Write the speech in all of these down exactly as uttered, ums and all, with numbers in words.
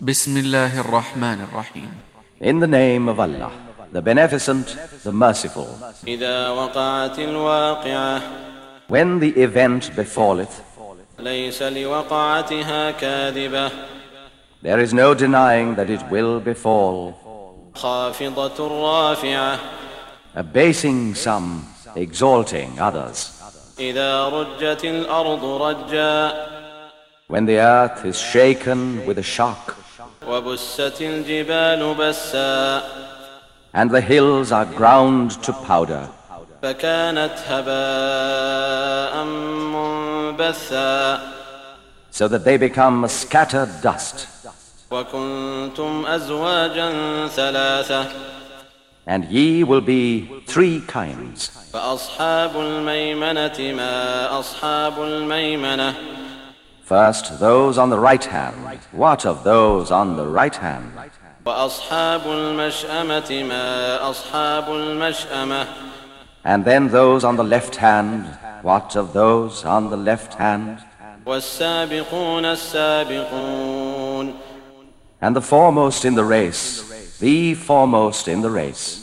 Bismillahir Rahmanir Rahim. In the name of Allah, the Beneficent, the Merciful. إذا وقعت الواقعة When the event befalleth, ليس لوقعتها كاذبة there is no denying that it will befall, خافضة رافعة abasing some, exalting others. إذا رجت الأرض رجا When the earth is shaken with a shock, وبست الجبال بسا and the hills are ground to powder, فكانت هباء منبثا so that they become a scattered dust. وكنتم أزواجا ثلاثة And ye will be three kinds. فأصحاب الميمنة ما أصحاب الميمنة First, those on the right hand. What of those on the right hand? وأصحاب المشأمة ما أصحاب المشأمة And then those on the left hand. What of those on the left hand? والسابقون السابقون And the foremost in the race, the foremost in the race.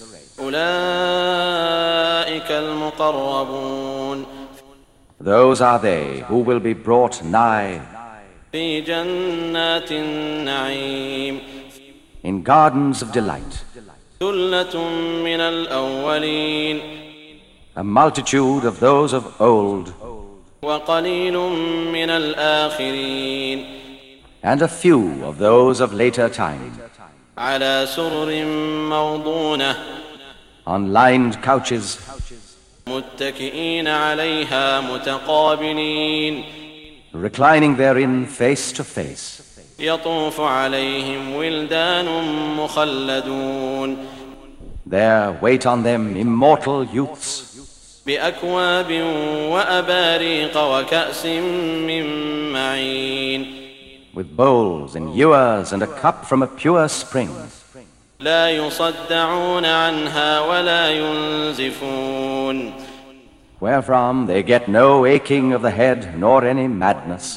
أولئك المقربون Those are they who will be brought nigh في جنات النعيم in gardens of delight. ثلة من الأولين A multitude of those of old, وقليل من الآخرين and a few of those of later time, على سرر موضونة on lined couches, متكئين عليها متقابلين reclining therein face to face. يطوف عليهم ولدان مخلدون There wait on them immortal youths, بأكواب وأباريق وكأس من معين with bowls and ewers and a cup from a pure spring, لا يصدعون عنها ولا ينزفون wherefrom they get no aching of the head nor any madness,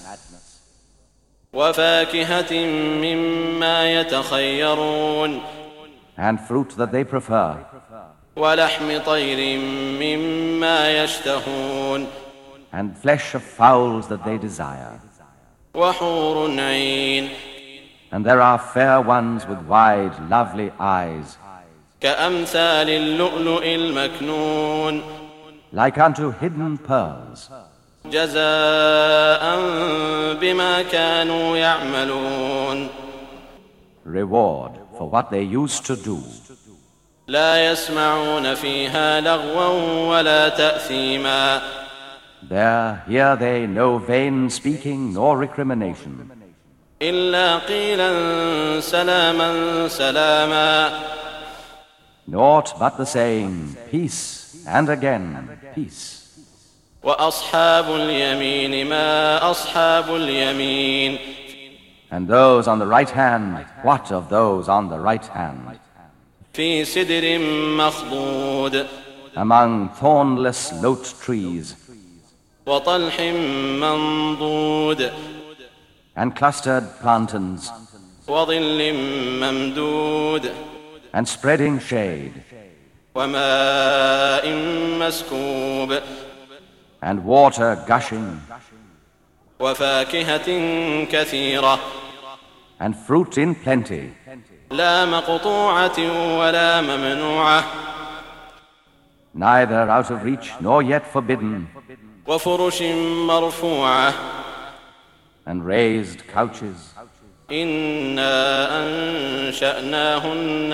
وفاكهة مما يتخيرون and fruit that they prefer, ولحم طير مما يشتهون and flesh of fowls that they desire. وحور عين And there are fair ones with wide, lovely eyes, كأمثال اللؤلؤ المكنون like unto hidden pearls, جزاء بما كانوا يعملون reward for what they used to do. لا يسمعون فيها لغوا ولا تأثيما There hear they no vain speaking nor recrimination, إلا قيلا سلاما سلاما naught but the saying, peace, and again, peace. وأصحاب اليمين ما أصحاب اليمين And those on the right hand, what of those on the right hand? في سدر مخضود Among thornless lote trees, وطلح منضود and clustered plantains, وظل ممدود and spreading shade, وماء مسكوب and water gushing, وفاكهة كثيرة and fruit in plenty, لا مقطوعة ولا ممنوعة neither out of reach nor yet forbidden, وفرش مرفوعة and raised couches. إنا أنشأناهن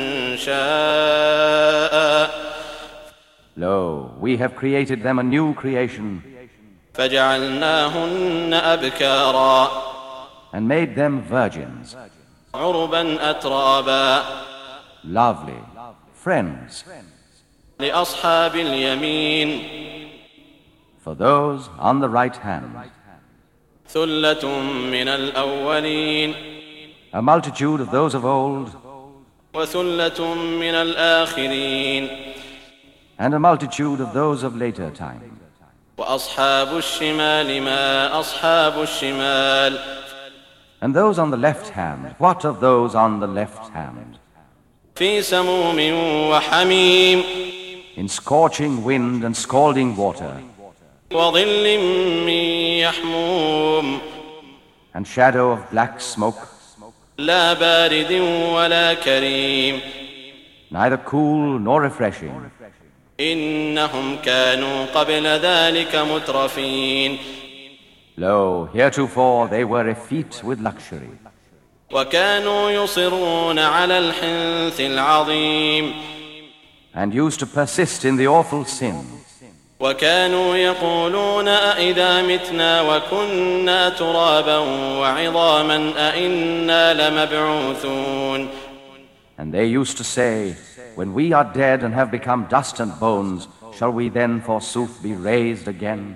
إنشاء Lo, we have created them a new creation, فجعلناهن أبكارا and made them virgins, عربا أترابا lovely, friends, لأصحاب اليمين for those on the right hand. ثلة من الأولين A multitude of those of old, وثلة من الآخرين and a multitude of those of later time. وأصحاب الشمال ما أصحاب الشمال And those on the left hand, what of those on the left hand? في سموم وحميم In scorching wind and scalding water, وظل من يحموم and shadow of black smoke, لا بارد ولا كريم neither cool nor refreshing. إنهم كانوا قبل ذلك مترفين Lo, heretofore they were effete with luxury, وكانوا يصرون على الحنث العظيم and used to persist in the awful sin, وكانوا يقولون أئذا متنا وكنا ترابا وعظاما أئنا لمبعوثون. and they used to say, when we are dead and have become dust and bones, shall we then forsooth be raised again?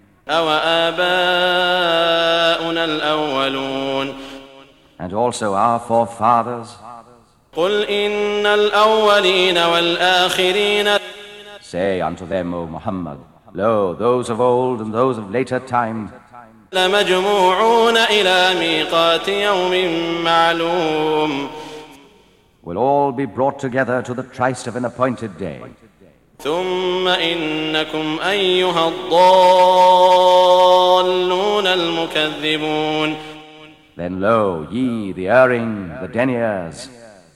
أوآباؤنا الأولون And also our forefathers. قل إن الأولين والآخرين Say unto them, O Muhammad, lo, those of old and those of later time لمجموعون إلى ميقات يوم معلوم will all be brought together to the tryst of an appointed day. ثم إنكم أيها الضالون المكذبون Then lo, ye, the erring, the deniers,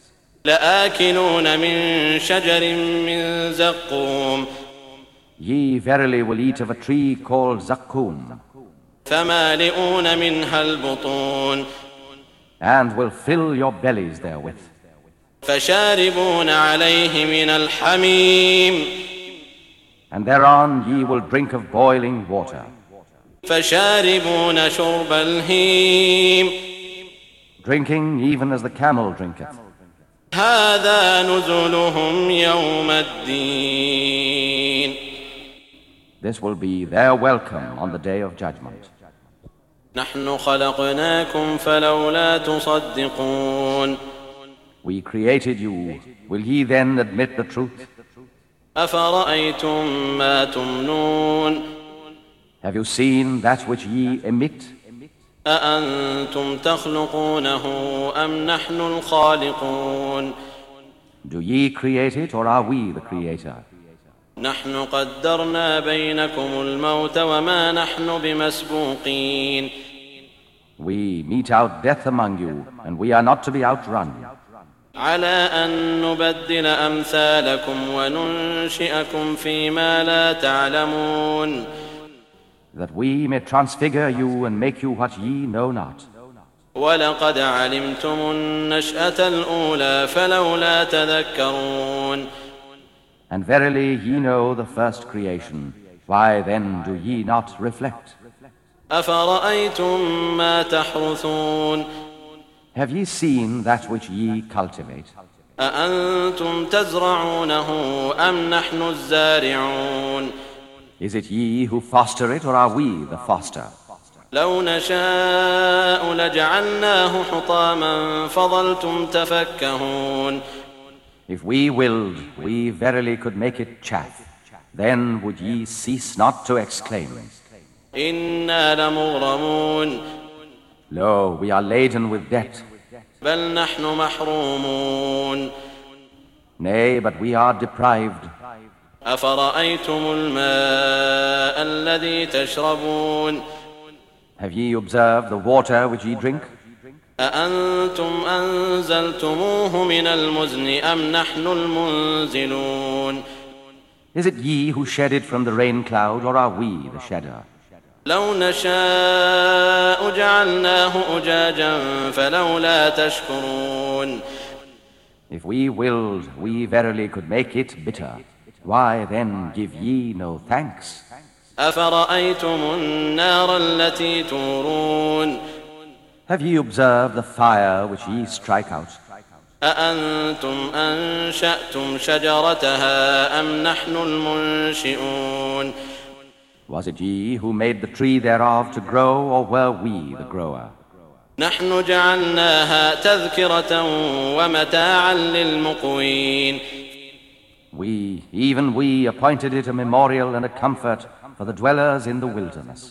لآكلون من شجر من زقوم ye verily will eat of a tree called Zakkum, فمالئون منها البطون and will fill your bellies therewith. فشاربون عليه من الحميم And thereon ye will drink of boiling water, فشاربون شرب الهيم drinking even as the camel drinketh. هذا نزلهم يوم الدين. This will be their welcome on the day of judgment. نحن خلقناكم فلولا تصدقون. We created you, will ye then admit the truth? أفرأيتم ما تمنون. Have you seen that which ye emit? أأنتم تخلقونه أم نحن الخالقون. Do ye create it, or are we the creator? نحن قدرنا بينكم الموت وما نحن بمسبوقين. We mete out death among you, and we are not to be outrun. على أن نبدل أمثالكم وننشئكم فيما لا تعلمون. That we may transfigure you and make you what ye know not. ولقد علمتم النشأة الأولى فلولا تذكرون. And verily ye know the first creation, why then do ye not reflect? أفرأيتم ما تحرثون. Have ye seen that which ye cultivate? أأنتم تزرعونه أم نحن الزارعون. Is it ye who foster it, or are we the foster? لو نشاء لجعلناه حطاما فظلتم تفكهون. If we willed, we verily could make it chaff. Then would ye cease not to exclaim, إنا لمغرمون. Lo, we are laden with debt. بل نحن محرومون. Nay, but we are deprived. أفرأيتم الماء الذي تشربون. Have ye observed the water which ye drink? أأنتم أنزلتموه من المزن أم نحن المنزلون. Is it ye who shed it from the rain cloud, or are we the shedder? لو نشاء جعلناه أجاجا فلولا تشكرون. If we willed, we verily could make it bitter. Why then give ye no thanks? أفرأيتم النار التي تورون. Have ye observed the fire which ye strike out? أأنتم أنشأتم شجرتها أم نحن المنشئون. Was it ye who made the tree thereof to grow, or were we the grower? نحن جعلناها تذكرة ومتاعا للمقوين. We, even we, appointed it a memorial and a comfort for the dwellers in the wilderness.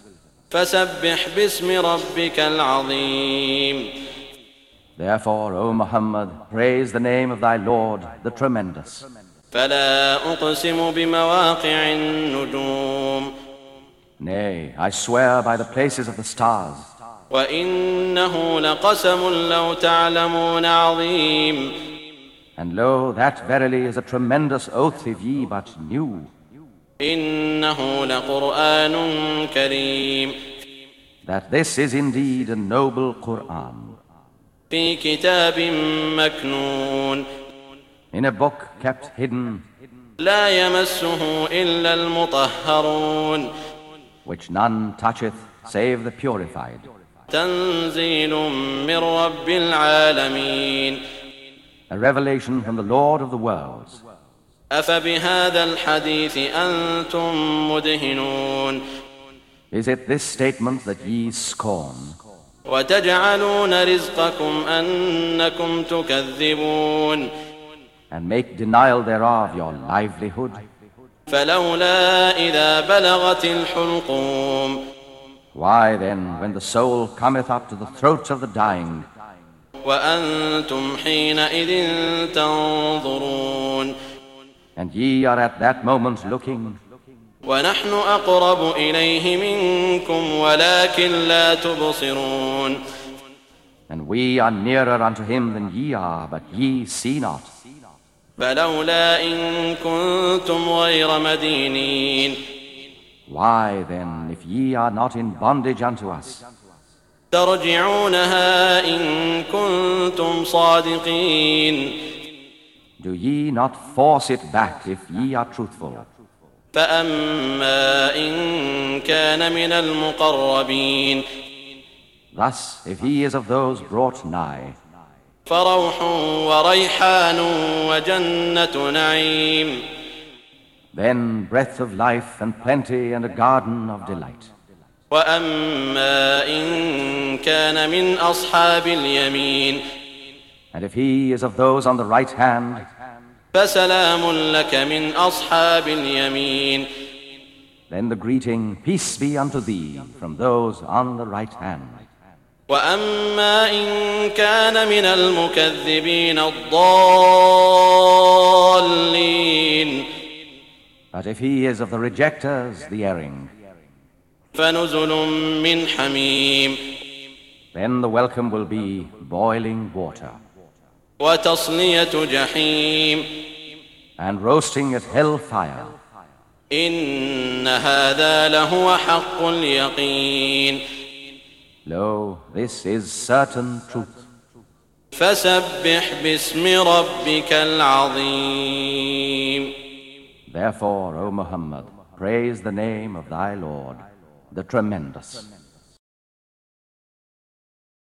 فسبح باسم ربك العظيم. Therefore, O Muhammad, praise the name of thy Lord, the Tremendous. فلا أقسم بمواقع النجوم. Nay, I swear by the places of the stars. وإنه لقسم لو تعلمون عظيم. And lo, that verily is a tremendous oath if ye but knew. إنه لقرآن كريم. That this is indeed a noble Qur'an. في كتاب مكنون. In a book kept hidden. لا يمسه إلا المطهرون. Which none toucheth save the purified. تنزيل من رب العالمين. A revelation from the Lord of the worlds. أفبهذا الحديث أنتم مدهنون. Is it this statement that ye scorn? وتجعلون رزقكم أنكم تكذبون. And make denial thereof your livelihood? فلولا إذا بلغت الحلقوم. Why then, when the soul cometh up to the throats of the dying, وأنتم حينئذ تنظرون. and ye are at that moment looking, ونحن أقرب إليه منكم ولكن لا تبصرون. and we are nearer unto him than ye are, but ye see not. فلولا إن كنتم غير مدينين. Why then, if ye are not in bondage unto us, ترجعونها إن كنتم صادقين. do ye not force it back if ye are truthful? فأما إن كان من المقربين. Thus, if he is of those brought nigh, فروح وريحان وجنة نعيم. then breath of life and plenty and a garden of delight. وأما إن كان من أصحاب اليمين. And if he is of those on the right hand, فسلام لك من أصحاب اليمين. then the greeting, peace be unto thee, from those on the right hand. وأما إن كان من المكذبين الضالين. But if he is of the rejectors, the erring, فنزل من حميم. then the welcome will be boiling water, وتصلية جحيم. and roasting at hell fire. إن هذا لهو حق اليقين. Lo, this is certain truth. فسبح باسم ربك العظيم. Therefore, O Muhammad, praise the name of thy Lord, the Tremendous.